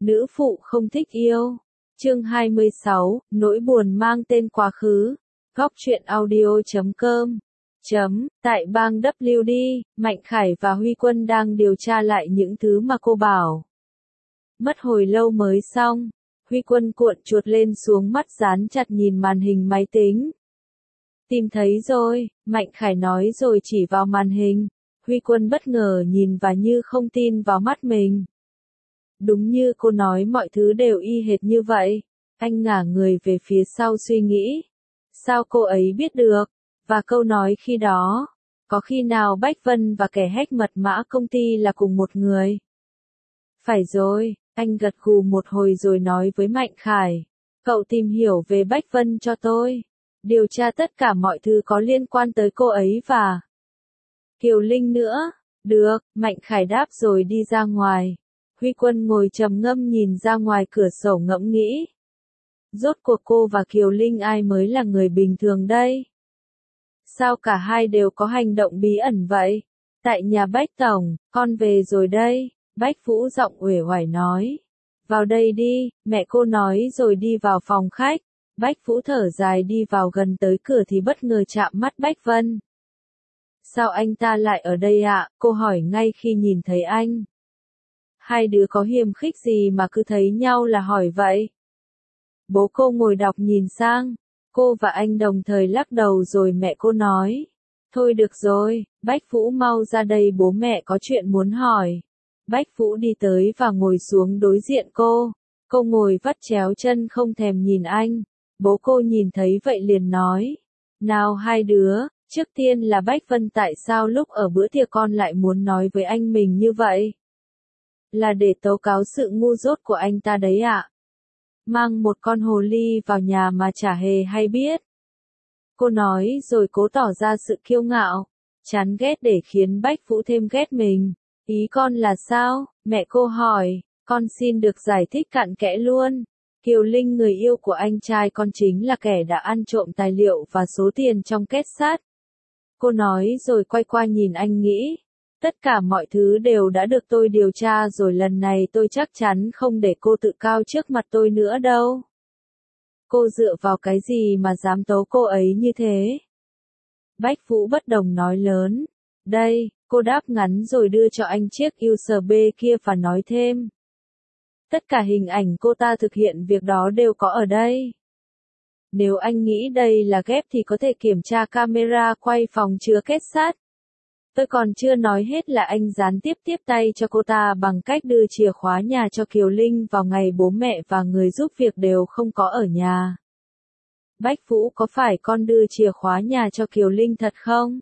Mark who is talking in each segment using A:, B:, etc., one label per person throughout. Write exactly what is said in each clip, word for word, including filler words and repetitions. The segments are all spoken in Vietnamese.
A: Nữ phụ không thích yêu. Chương hai mươi sáu, nỗi buồn mang tên quá khứ. Góc truyện audio chấm com. Chấm, tại bang W D, Mạnh Khải và Huy Quân đang điều tra lại những thứ mà cô bảo. Mất hồi lâu mới xong, Huy Quân cuộn chuột lên xuống mắt dán chặt nhìn màn hình máy tính. Tìm thấy rồi, Mạnh Khải nói rồi chỉ vào màn hình. Huy Quân bất ngờ nhìn và như không tin vào mắt mình. Đúng như cô nói, mọi thứ đều y hệt như vậy. Anh ngả người về phía sau suy nghĩ. Sao cô ấy biết được? Và câu nói khi đó, có khi nào Bách Vân và kẻ hack mật mã công ty là cùng một người? Phải rồi, anh gật gù một hồi rồi nói với Mạnh Khải. Cậu tìm hiểu về Bách Vân cho tôi. Điều tra tất cả mọi thứ có liên quan tới cô ấy và Kiều Linh nữa. Được, Mạnh Khải đáp rồi đi ra ngoài. Huy Quân ngồi trầm ngâm nhìn ra ngoài cửa sổ ngẫm nghĩ. Rốt cuộc cô và Kiều Linh ai mới là người bình thường đây? Sao cả hai đều có hành động bí ẩn vậy? Tại nhà Bách Tổng, con về rồi đây, Bách Vũ giọng uể oải nói. Vào đây đi, mẹ cô nói rồi đi vào phòng khách. Bách Vũ thở dài đi vào gần tới cửa thì bất ngờ chạm mắt Bách Vân. Sao anh ta lại ở đây ạ? Cô hỏi ngay khi nhìn thấy anh. Hai đứa có hiềm khích gì mà cứ thấy nhau là hỏi vậy? Bố cô ngồi đọc nhìn sang. Cô và anh đồng thời lắc đầu rồi mẹ cô nói. Thôi được rồi, Bách Vũ mau ra đây, bố mẹ có chuyện muốn hỏi. Bách Vũ đi tới và ngồi xuống đối diện cô. Cô ngồi vắt chéo chân không thèm nhìn anh. Bố cô nhìn thấy vậy liền nói. Nào hai đứa, trước tiên là Bách Vân, tại sao lúc ở bữa tiệc con lại muốn nói với anh mình như vậy? Là để tố cáo sự ngu dốt của anh ta đấy ạ. Mang một con hồ ly vào nhà mà chả hề hay biết. Cô nói rồi cố tỏ ra sự kiêu ngạo, chán ghét để khiến Bách Vũ thêm ghét mình. Ý con là sao? Mẹ cô hỏi. Con xin được giải thích cặn kẽ luôn. Kiều Linh, người yêu của anh trai con, chính là kẻ đã ăn trộm tài liệu và số tiền trong kết sắt. Cô nói rồi quay qua nhìn anh nghĩ. Tất cả mọi thứ đều đã được tôi điều tra rồi, lần này tôi chắc chắn không để cô tự cao trước mặt tôi nữa đâu. Cô dựa vào cái gì mà dám tố cô ấy như thế? Bách Vũ bất đồng nói lớn. Đây, cô đáp ngắn rồi đưa cho anh chiếc u ét bê kia và nói thêm. Tất cả hình ảnh cô ta thực hiện việc đó đều có ở đây. Nếu anh nghĩ đây là ghép thì có thể kiểm tra camera quay phòng chứa kết sắt. Tôi còn chưa nói hết là anh gián tiếp tiếp tay cho cô ta bằng cách đưa chìa khóa nhà cho Kiều Linh vào ngày bố mẹ và người giúp việc đều không có ở nhà. Bách Vũ, có phải con đưa chìa khóa nhà cho Kiều Linh thật không?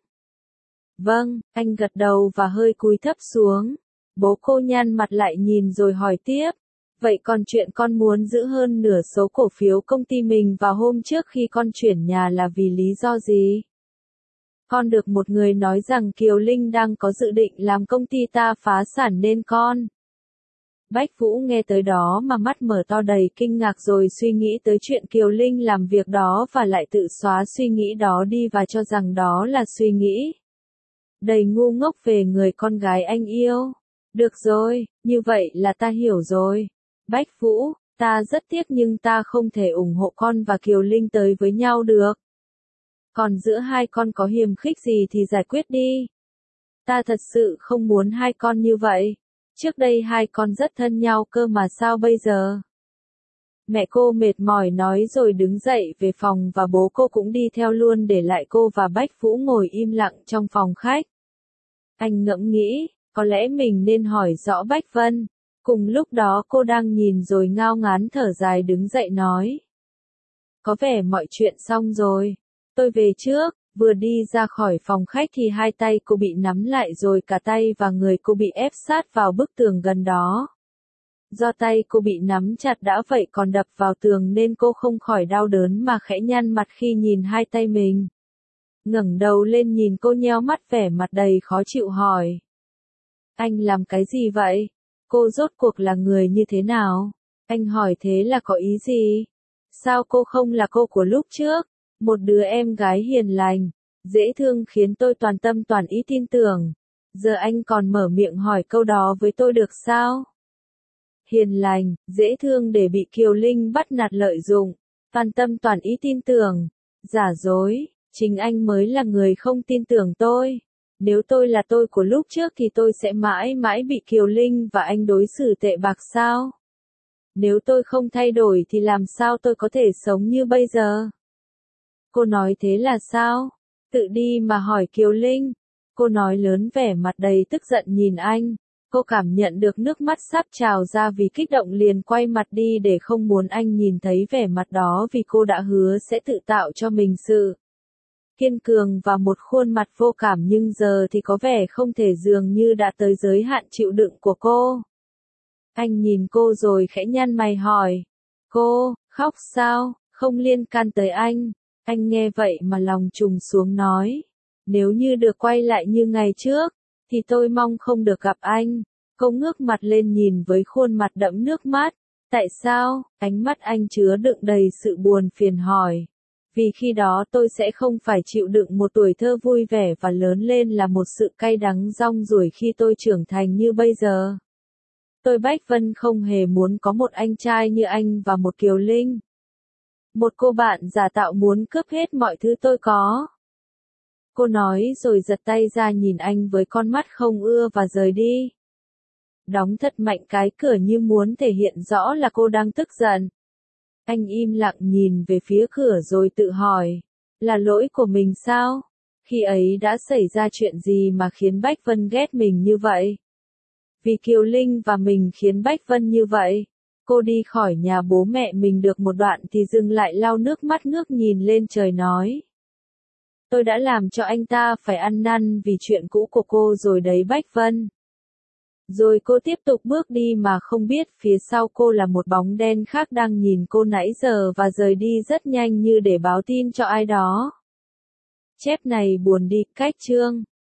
A: Vâng, anh gật đầu và hơi cúi thấp xuống. Bố cô nhăn mặt lại nhìn rồi hỏi tiếp. Vậy còn chuyện con muốn giữ hơn nửa số cổ phiếu công ty mình vào hôm trước khi con chuyển nhà là vì lý do gì? Con được một người nói rằng Kiều Linh đang có dự định làm công ty ta phá sản nên con. Bách Vũ nghe tới đó mà mắt mở to đầy kinh ngạc rồi suy nghĩ tới chuyện Kiều Linh làm việc đó và lại tự xóa suy nghĩ đó đi và cho rằng đó là suy nghĩ đầy ngu ngốc về người con gái anh yêu. Được rồi, như vậy là ta hiểu rồi. Bách Vũ, ta rất tiếc nhưng ta không thể ủng hộ con và Kiều Linh tới với nhau được. Còn giữa hai con có hiềm khích gì thì giải quyết đi. Ta thật sự không muốn hai con như vậy. Trước đây hai con rất thân nhau cơ mà sao bây giờ? Mẹ cô mệt mỏi nói rồi đứng dậy về phòng và bố cô cũng đi theo luôn, để lại cô và Bách Vũ ngồi im lặng trong phòng khách. Anh ngẫm nghĩ, có lẽ mình nên hỏi rõ Bách Vân. Cùng lúc đó cô đang nhìn rồi ngao ngán thở dài đứng dậy nói. Có vẻ mọi chuyện xong rồi. Tôi về trước. Vừa đi ra khỏi phòng khách thì hai tay cô bị nắm lại rồi cả tay và người cô bị ép sát vào bức tường gần đó. Do tay cô bị nắm chặt đã vậy còn đập vào tường nên cô không khỏi đau đớn mà khẽ nhăn mặt khi nhìn hai tay mình. Ngẩng đầu lên nhìn cô nheo mắt vẻ mặt đầy khó chịu hỏi. Anh làm cái gì vậy? Cô rốt cuộc là người như thế nào? Anh hỏi thế là có ý gì? Sao cô không là cô của lúc trước? Một đứa em gái hiền lành, dễ thương khiến tôi toàn tâm toàn ý tin tưởng. Giờ anh còn mở miệng hỏi câu đó với tôi được sao? hiền lành, dễ thương để bị Kiều Linh bắt nạt lợi dụng, toàn tâm toàn ý tin tưởng, giả dối, chính anh mới là người không tin tưởng tôi. Nếu tôi là tôi của lúc trước thì tôi sẽ mãi mãi bị Kiều Linh và anh đối xử tệ bạc sao? Nếu tôi không thay đổi thì làm sao tôi có thể sống như bây giờ? Cô nói thế là sao? Tự đi mà hỏi Kiều Linh. Cô nói lớn vẻ mặt đầy tức giận nhìn anh. Cô cảm nhận được nước mắt sắp trào ra vì kích động liền quay mặt đi để không muốn anh nhìn thấy vẻ mặt đó vì cô đã hứa sẽ tự tạo cho mình sự kiên cường và một khuôn mặt vô cảm nhưng giờ thì có vẻ không thể dường như đã tới giới hạn chịu đựng của cô. Anh nhìn cô rồi khẽ nhăn mày hỏi. Cô, khóc sao, không liên can tới anh. Anh nghe vậy mà lòng trùng xuống nói. Nếu như được quay lại như ngày trước, thì tôi mong không được gặp anh. Cô ngước mặt lên nhìn với khuôn mặt đẫm nước mắt. Tại sao? Ánh mắt anh chứa đựng đầy sự buồn phiền hỏi. Vì khi đó tôi sẽ không phải chịu đựng một tuổi thơ vui vẻ và lớn lên là một sự cay đắng rong ruổi khi tôi trưởng thành như bây giờ. Tôi Bách Vân không hề muốn có một anh trai như anh và một Kiều Linh. Một cô bạn giả tạo muốn cướp hết mọi thứ tôi có. Cô nói rồi giật tay ra nhìn anh với con mắt không ưa và rời đi. Đóng thật mạnh cái cửa như muốn thể hiện rõ là cô đang tức giận. Anh im lặng nhìn về phía cửa rồi tự hỏi. Là lỗi của mình sao? Khi ấy đã xảy ra chuyện gì mà khiến Bách Vân ghét mình như vậy? Vì Kiều Linh và mình khiến Bách Vân như vậy. Cô đi khỏi nhà bố mẹ mình được một đoạn thì dừng lại lau nước mắt ngước nhìn lên trời nói. Tôi đã làm cho anh ta phải ăn năn vì chuyện cũ của cô rồi đấy Bách Vân. Rồi cô tiếp tục bước đi mà không biết phía sau cô là một bóng đen khác đang nhìn cô nãy giờ và rời đi rất nhanh như để báo tin cho ai đó. Chép này buồn đi, cách chương.